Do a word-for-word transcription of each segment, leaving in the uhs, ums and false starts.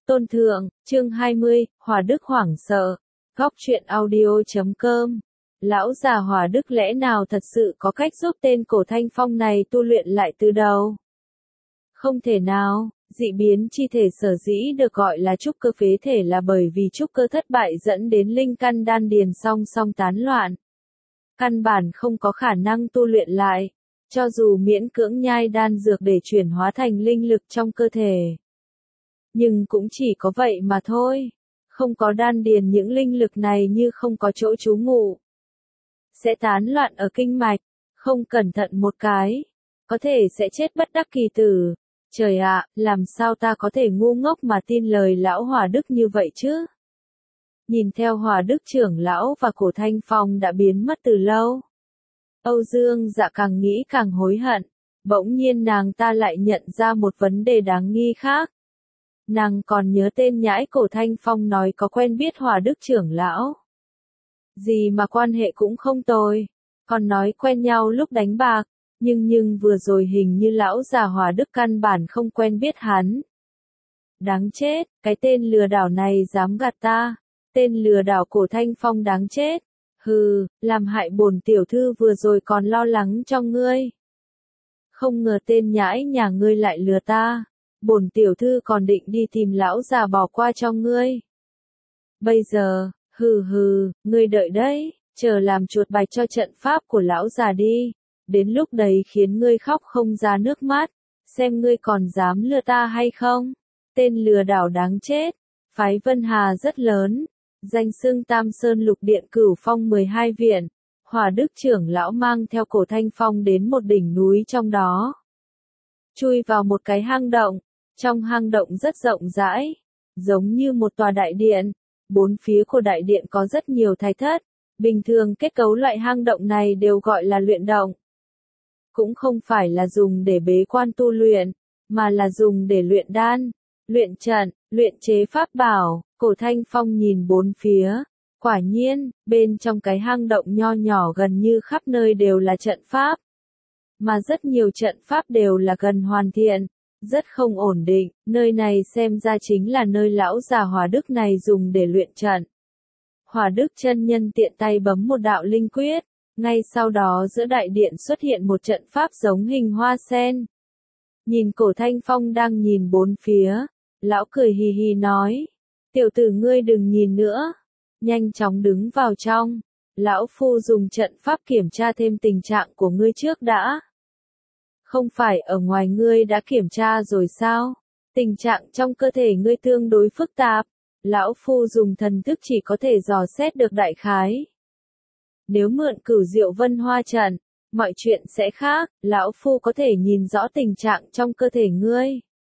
Tôn Thượng, chương hai mươi, Hòa Đức hoảng sợ. Góc truyện audio chấm com. Lão già Hòa Đức lẽ nào thật sự có cách giúp tên Cổ Thanh Phong này tu luyện lại từ đầu? Không thể nào, dị biến chi thể sở dĩ được gọi là trúc cơ phế thể là bởi vì trúc cơ thất bại dẫn đến linh căn đan điền song song tán loạn. Căn bản không có khả năng tu luyện lại, cho dù miễn cưỡng nhai đan dược để chuyển hóa thành linh lực trong cơ thể. Nhưng cũng chỉ có vậy mà thôi, không có đan điền những linh lực này như không có chỗ trú ngụ. Sẽ tán loạn ở kinh mạch, không cẩn thận một cái, có thể sẽ chết bất đắc kỳ tử. Trời ạ, làm sao ta có thể ngu ngốc mà tin lời lão Hòa Đức như vậy chứ? Nhìn theo Hòa Đức trưởng lão và Cổ Thanh Phong đã biến mất từ lâu. Âu Dương Dạ càng nghĩ càng hối hận, bỗng nhiên nàng ta lại nhận ra một vấn đề đáng nghi khác. Nàng còn nhớ tên nhãi Cổ Thanh Phong nói có quen biết Hòa Đức trưởng lão. Gì mà quan hệ cũng không tồi, còn nói quen nhau lúc đánh bạc, nhưng nhưng vừa rồi hình như lão già Hòa Đức căn bản không quen biết hắn. Đáng chết, cái tên lừa đảo này dám gạt ta, tên lừa đảo Cổ Thanh Phong đáng chết. Hừ, làm hại bổn tiểu thư vừa rồi còn lo lắng cho ngươi. Không ngờ tên nhãi nhà ngươi lại lừa ta. Bổn tiểu thư còn định đi tìm lão già bỏ qua cho ngươi. Bây giờ, hừ hừ, ngươi đợi đấy, chờ làm chuột bạch cho trận pháp của lão già đi. Đến lúc đấy khiến ngươi khóc không ra nước mắt, xem ngươi còn dám lừa ta hay không. Tên lừa đảo đáng chết. Phái Vân Hà rất lớn, danh xưng Tam Sơn Lục Điện Cửu Phong mười hai viện. Hòa Đức trưởng lão mang theo Cổ Thanh Phong đến một đỉnh núi trong đó. Chui vào một cái hang động. Trong hang động rất rộng rãi, giống như một tòa đại điện. Bốn phía của đại điện có rất nhiều thạch thất. Bình thường kết cấu loại hang động này đều gọi là luyện động. Cũng không phải là dùng để bế quan tu luyện, mà là dùng để luyện đan, luyện trận, luyện chế pháp bảo. Cổ Thanh Phong nhìn bốn phía. Quả nhiên, bên trong cái hang động nho nhỏ gần như khắp nơi đều là trận pháp. Mà rất nhiều trận pháp đều là gần hoàn thiện. Rất không ổn định, nơi này xem ra chính là nơi lão già Hòa Đức này dùng để luyện trận. Hòa Đức chân nhân tiện tay bấm một đạo linh quyết, ngay sau đó giữa đại điện xuất hiện một trận pháp giống hình hoa sen. Nhìn Cổ Thanh Phong đang nhìn bốn phía, lão cười hì hì nói, tiểu tử ngươi đừng nhìn nữa, nhanh chóng đứng vào trong, lão phu dùng trận pháp kiểm tra thêm tình trạng của ngươi trước đã. Không phải ở ngoài ngươi đã kiểm tra rồi sao? Tình trạng trong cơ thể ngươi tương đối phức tạp. Lão phu dùng thần thức chỉ có thể dò xét được đại khái. Nếu mượn Cửu Diệu Vân Hoa trận, mọi chuyện sẽ khác. Lão phu có thể nhìn rõ tình trạng trong cơ thể ngươi.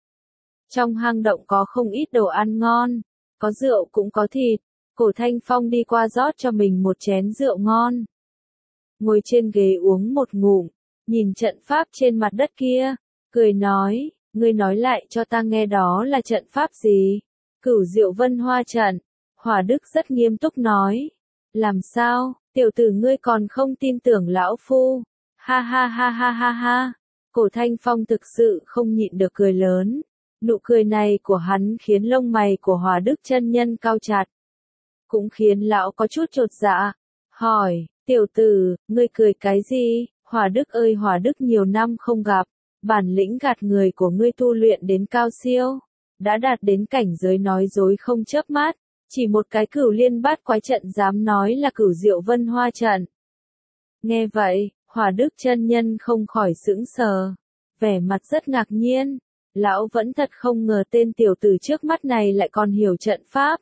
Trong hang động có không ít đồ ăn ngon, có rượu cũng có thịt. Cổ Thanh Phong đi qua rót cho mình một chén rượu ngon. Ngồi trên ghế uống một ngụm. Nhìn trận pháp trên mặt đất kia, cười nói, ngươi nói lại cho ta nghe đó là trận pháp gì? Cửu Diệu Vân Hoa trận. Hòa Đức rất nghiêm túc nói, làm sao, tiểu tử ngươi còn không tin tưởng lão phu? Ha ha ha ha ha ha. Cổ Thanh Phong thực sự không nhịn được cười lớn. Nụ cười này của hắn khiến lông mày của Hòa Đức chân nhân cao chặt. Cũng khiến lão có chút chột dạ. Hỏi, tiểu tử, ngươi cười cái gì? Hòa Đức ơi Hòa Đức nhiều năm không gặp, bản lĩnh gạt người của ngươi tu luyện đến cao siêu, đã đạt đến cảnh giới nói dối không chớp mắt, chỉ một cái Cửu Liên Bát Quái trận dám nói là Cửu Diệu Vân Hoa trận. Nghe vậy, Hòa Đức chân nhân không khỏi sững sờ, vẻ mặt rất ngạc nhiên, lão vẫn thật không ngờ tên tiểu tử trước mắt này lại còn hiểu trận pháp.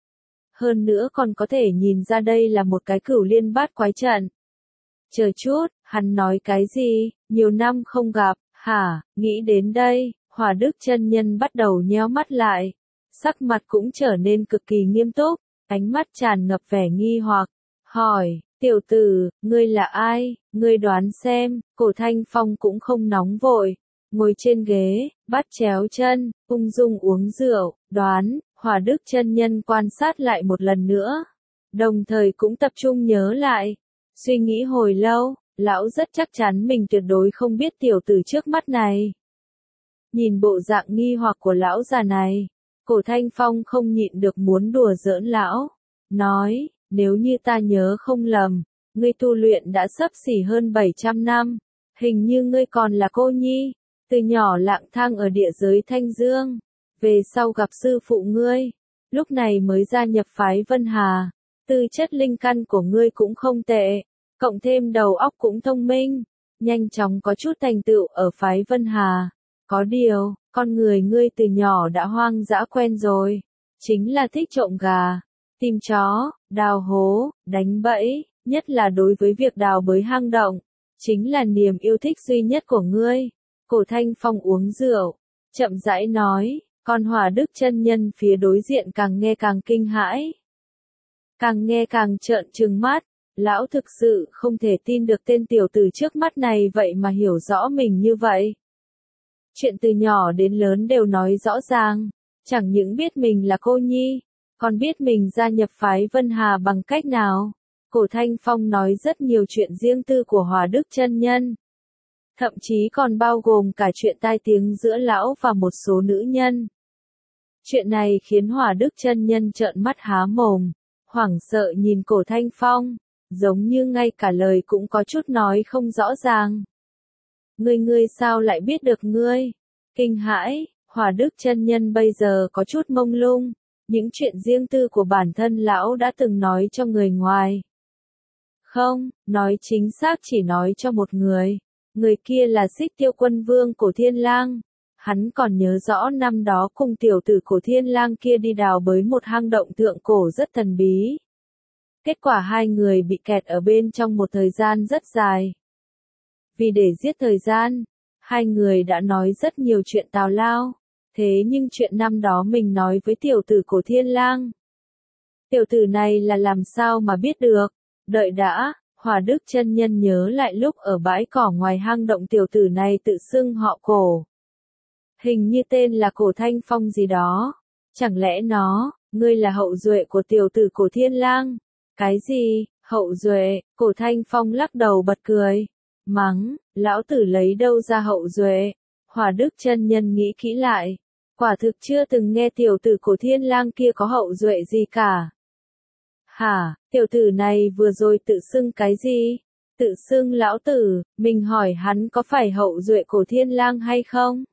Hơn nữa còn có thể nhìn ra đây là một cái Cửu Liên Bát Quái trận. Chờ chút, hắn nói cái gì, nhiều năm không gặp, hả, nghĩ đến đây, Hòa Đức chân nhân bắt đầu nhéo mắt lại, sắc mặt cũng trở nên cực kỳ nghiêm túc, ánh mắt tràn ngập vẻ nghi hoặc, hỏi, tiểu tử, ngươi là ai, ngươi đoán xem. Cổ Thanh Phong cũng không nóng vội, ngồi trên ghế, bắt chéo chân, ung dung uống rượu, đoán. Hòa Đức chân nhân quan sát lại một lần nữa, đồng thời cũng tập trung nhớ lại. Suy nghĩ hồi lâu, lão rất chắc chắn mình tuyệt đối không biết tiểu tử trước mắt này. Nhìn bộ dạng nghi hoặc của lão già này, Cổ Thanh Phong không nhịn được muốn đùa giỡn lão, nói, nếu như ta nhớ không lầm, ngươi tu luyện đã xấp xỉ hơn bảy trăm năm, hình như ngươi còn là cô nhi, từ nhỏ lạng thang ở địa giới Thanh Dương, về sau gặp sư phụ ngươi, lúc này mới gia nhập phái Vân Hà, tư chất linh căn của ngươi cũng không tệ, cộng thêm đầu óc cũng thông minh, nhanh chóng có chút thành tựu ở phái Vân Hà. Có điều, con người ngươi từ nhỏ đã hoang dã quen rồi, chính là thích trộm gà, tìm chó, đào hố, đánh bẫy, nhất là đối với việc đào bới hang động, chính là niềm yêu thích duy nhất của ngươi. Cổ Thanh Phong uống rượu, chậm rãi nói, con Hỏa Đức chân nhân phía đối diện càng nghe càng kinh hãi, càng nghe càng trợn trừng mắt, lão thực sự không thể tin được tên tiểu tử trước mắt này vậy mà hiểu rõ mình như vậy. Chuyện từ nhỏ đến lớn đều nói rõ ràng, chẳng những biết mình là cô nhi, còn biết mình gia nhập phái Vân Hà bằng cách nào. Cổ Thanh Phong nói rất nhiều chuyện riêng tư của Hỏa Đức chân nhân, thậm chí còn bao gồm cả chuyện tai tiếng giữa lão và một số nữ nhân. Chuyện này khiến Hỏa Đức chân nhân trợn mắt há mồm, hoảng sợ nhìn Cổ Thanh Phong, giống như ngay cả lời cũng có chút nói không rõ ràng. Ngươi ngươi sao lại biết được ngươi? Kinh hãi, Hỏa Đức chân nhân bây giờ có chút mông lung, những chuyện riêng tư của bản thân lão đã từng nói cho người ngoài. Không, nói chính xác chỉ nói cho một người, người kia là Xích Tiêu Quân Vương Cổ Thiên Lang. Hắn còn nhớ rõ năm đó cùng tiểu tử Cổ Thiên Lang kia đi đào bới một hang động thượng cổ rất thần bí. Kết quả hai người bị kẹt ở bên trong một thời gian rất dài. Vì để giết thời gian, hai người đã nói rất nhiều chuyện tào lao, thế nhưng chuyện năm đó mình nói với tiểu tử Cổ Thiên Lang. Tiểu tử này là làm sao mà biết được, đợi đã, Hỏa Đức chân nhân nhớ lại lúc ở bãi cỏ ngoài hang động tiểu tử này tự xưng họ Cổ. Hình như tên là Cổ Thanh Phong gì đó, chẳng lẽ nó, ngươi là hậu duệ của tiểu tử Cổ Thiên Lang? Cái gì, hậu duệ? Cổ Thanh Phong lắc đầu bật cười, mắng, lão tử lấy đâu ra hậu duệ? Hỏa Đức chân nhân nghĩ kỹ lại, quả thực chưa từng nghe tiểu tử Cổ Thiên Lang kia có hậu duệ gì cả. Hả, tiểu tử này vừa rồi tự xưng cái gì? Tự xưng lão tử, mình hỏi hắn có phải hậu duệ Cổ Thiên Lang hay không?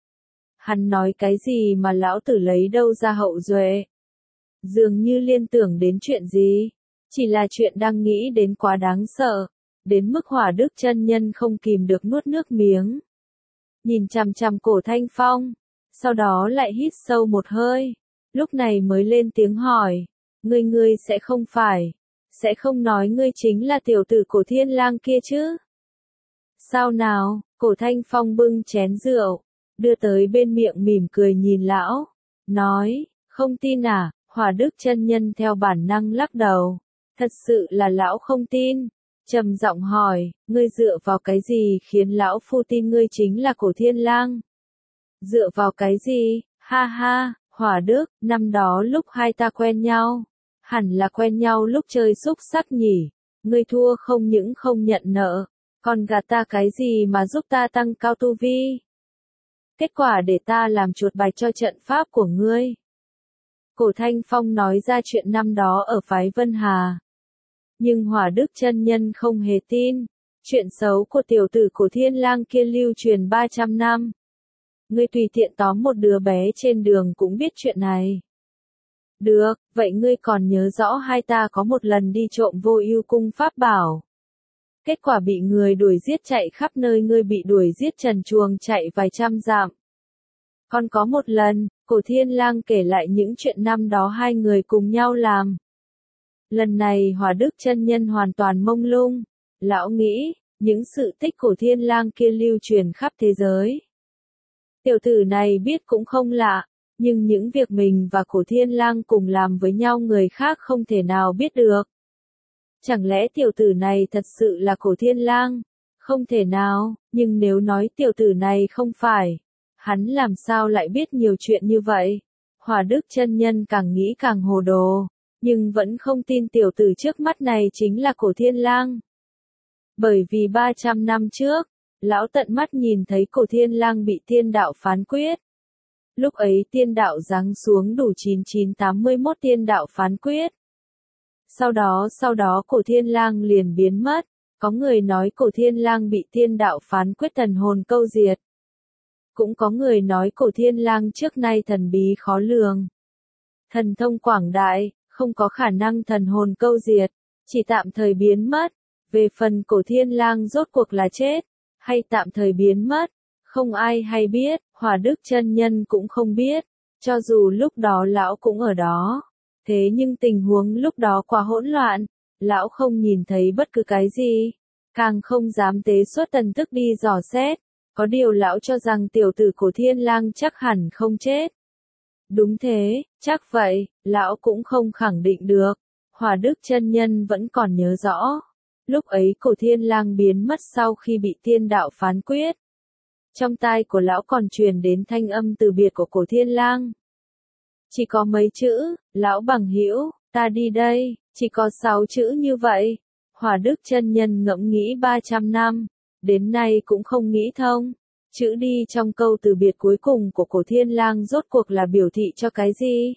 Hắn nói cái gì mà lão tử lấy đâu ra hậu duệ? Dường như liên tưởng đến chuyện gì? Chỉ là chuyện đang nghĩ đến quá đáng sợ, đến mức Hỏa Đức chân nhân không kìm được nuốt nước miếng. Nhìn chằm chằm Cổ Thanh Phong, sau đó lại hít sâu một hơi, lúc này mới lên tiếng hỏi, ngươi ngươi sẽ không phải, sẽ không nói ngươi chính là tiểu tử Cổ Thiên Lang kia chứ? Sao nào? Cổ Thanh Phong bưng chén rượu, đưa tới bên miệng mỉm cười nhìn lão, nói, không tin à? Hỏa Đức chân nhân theo bản năng lắc đầu, thật sự là lão không tin, trầm giọng hỏi, ngươi dựa vào cái gì khiến lão phu tin ngươi chính là Cổ Thiên Lang? Dựa vào cái gì? Ha ha, Hỏa Đức, năm đó lúc hai ta quen nhau, hẳn là quen nhau lúc chơi xúc sắc nhỉ, ngươi thua không những không nhận nợ, còn gạt ta cái gì mà giúp ta tăng cao tu vi? Kết quả để ta làm chuột bạch cho trận pháp của ngươi. Cổ Thanh Phong nói ra chuyện năm đó ở phái Vân Hà. Nhưng Hỏa Đức chân nhân không hề tin, chuyện xấu của tiểu tử Cổ Thiên Lang kia lưu truyền ba trăm năm. Ngươi tùy tiện tóm một đứa bé trên đường cũng biết chuyện này. Được, vậy ngươi còn nhớ rõ hai ta có một lần đi trộm Vô Ưu cung pháp bảo. Kết quả bị người đuổi giết chạy khắp nơi, ngươi bị đuổi giết trần truồng chạy vài trăm dặm. Còn có một lần, Cổ Thiên Lang kể lại những chuyện năm đó hai người cùng nhau làm. Lần này Hỏa Đức chân nhân hoàn toàn mông lung, lão nghĩ, những sự tích Cổ Thiên Lang kia lưu truyền khắp thế giới. Tiểu tử này biết cũng không lạ, nhưng những việc mình và Cổ Thiên Lang cùng làm với nhau người khác không thể nào biết được. Chẳng lẽ tiểu tử này thật sự là Cổ Thiên Lang? Không thể nào, nhưng nếu nói tiểu tử này không phải, hắn làm sao lại biết nhiều chuyện như vậy? Hỏa Đức chân nhân càng nghĩ càng hồ đồ, nhưng vẫn không tin tiểu tử trước mắt này chính là Cổ Thiên Lang. Bởi vì ba trăm năm trước, lão tận mắt nhìn thấy Cổ Thiên Lang bị thiên đạo phán quyết. Lúc ấy tiên đạo giáng xuống đủ chín chín tám mươi mốt tiên đạo phán quyết. Sau đó sau đó cổ thiên lang liền biến mất. Có người nói cổ thiên lang bị tiên đạo phán quyết thần hồn câu diệt. Cũng có người nói cổ thiên lang trước nay thần bí khó lường. Thần thông quảng đại, không có khả năng thần hồn câu diệt, chỉ tạm thời biến mất. Về phần cổ thiên lang rốt cuộc là chết, hay tạm thời biến mất, không ai hay biết, Hỏa Đức chân nhân cũng không biết, cho dù lúc đó lão cũng ở đó. Thế nhưng tình huống lúc đó quá hỗn loạn, lão không nhìn thấy bất cứ cái gì, càng không dám tế xuất thần thức đi dò xét. Có điều lão cho rằng tiểu tử cổ thiên lang chắc hẳn không chết. Đúng thế, chắc vậy, lão cũng không khẳng định được. Hỏa Đức chân nhân vẫn còn nhớ rõ. Lúc ấy cổ thiên lang biến mất sau khi bị tiên đạo phán quyết. Trong tai của lão còn truyền đến thanh âm từ biệt của cổ thiên lang. Chỉ có mấy chữ, lão bằng hữu, ta đi đây, chỉ có sáu chữ như vậy. Hỏa Đức chân nhân ngẫm nghĩ ba trăm năm, đến nay cũng không nghĩ thông. Chữ đi trong câu từ biệt cuối cùng của cổ thiên lang rốt cuộc là biểu thị cho cái gì?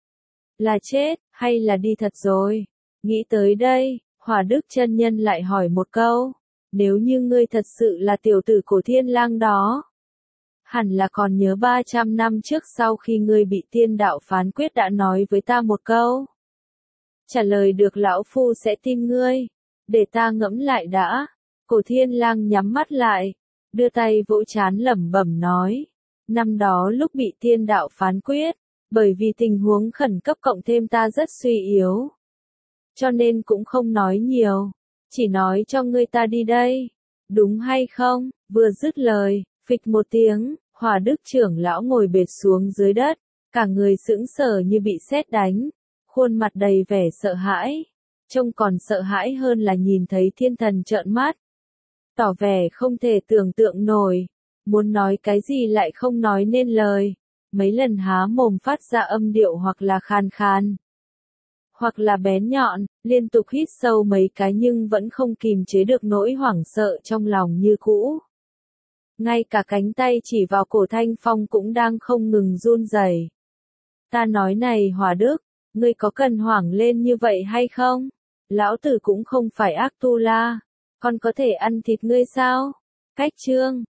Là chết, hay là đi thật rồi? Nghĩ tới đây, Hỏa Đức chân nhân lại hỏi một câu. Nếu như ngươi thật sự là tiểu tử cổ thiên lang đó, hẳn là còn nhớ ba trăm năm trước sau khi ngươi bị tiên đạo phán quyết đã nói với ta một câu. Trả lời được lão phu sẽ tin ngươi. Để ta ngẫm lại đã. Cổ thiên lang nhắm mắt lại, đưa tay vỗ trán lẩm bẩm nói. Năm đó lúc bị tiên đạo phán quyết, bởi vì tình huống khẩn cấp cộng thêm ta rất suy yếu, cho nên cũng không nói nhiều, chỉ nói cho ngươi ta đi đây, đúng hay không? Vừa dứt lời, phịch một tiếng, Hỏa Đức trưởng lão ngồi bệt xuống dưới đất, cả người sững sờ như bị sét đánh, khuôn mặt đầy vẻ sợ hãi, trông còn sợ hãi hơn là nhìn thấy thiên thần trợn mắt, tỏ vẻ không thể tưởng tượng nổi, muốn nói cái gì lại không nói nên lời, mấy lần há mồm phát ra âm điệu hoặc là khàn khàn, hoặc là bén nhọn, liên tục hít sâu mấy cái nhưng vẫn không kìm chế được nỗi hoảng sợ trong lòng như cũ. Ngay cả cánh tay chỉ vào cổ Thanh Phong cũng đang không ngừng run rẩy. Ta nói này Hỏa Đức, ngươi có cần hoảng lên như vậy hay không? Lão tử cũng không phải ác tu la, còn có thể ăn thịt ngươi sao? Cách chương